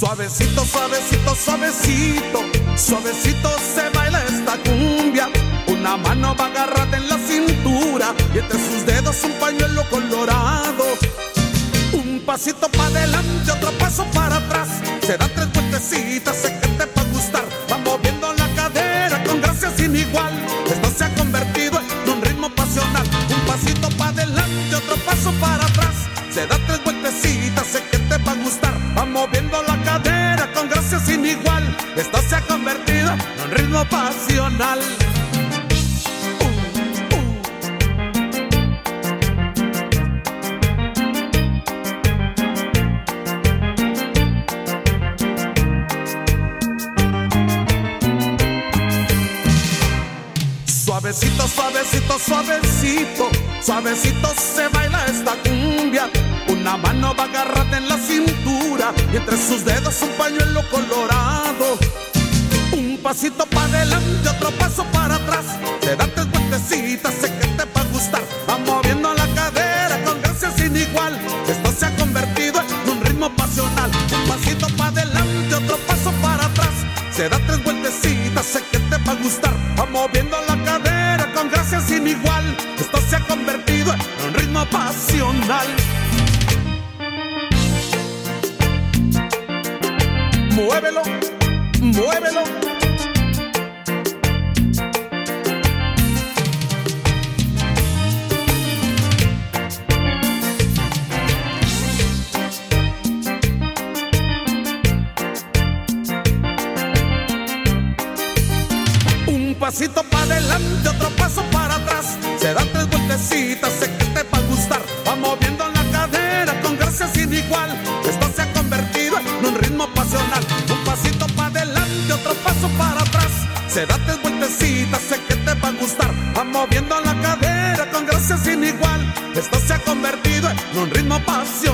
Suavecito, suavecito, suavecito, suavecito se baila esta cumbia. Una mano va agarrada en la cintura y entre sus dedos un pañuelo colorado. Un pasito para adelante, otro paso para atrás. Se da tres vueltecitas, sé que te va a gustar. Va moviendo la cadera con gracia sin igual. Esto se ha convertido en un ritmo pasional. Un pasito para adelante, otro paso para atrás. Se da tres vueltecitas, sé que te va a gustar. Va moviendo la cadera con gracia sin igual. Esto se ha convertido en un ritmo pasional. Suavecito, suavecito, suavecito, suavecito se baila esta cumbia. Una mano va agarrada en la cintura y entre sus dedos un pañuelo colorado. Un pasito para adelante, otro paso para atrás. Se da tres vueltecitas, sé que te va a gustar. Va moviendo la cadera con gracia sin igual. Esto se ha convertido en un ritmo pasional. Un pasito para adelante, otro paso para atrás. Se da tres vueltecitas, sé que te va a gustar. Va moviendo la cadera con gracia sin igual. Esto se ha convertido en un ritmo pasional. Muévelo, muévelo. Un pasito para adelante, otro paso para atrás. Se dan tres vueltecitas, sé que te va a gustar. Va moviendo la cadera con gracia sin igual. Esto se ha convertido en un ritmo pasional. Un pasito para adelante, otro paso para atrás. Se da tres vueltecitas, sé que te va a gustar. Va moviendo la cadera con gracia sin igual. Esto se ha convertido en un ritmo pasional.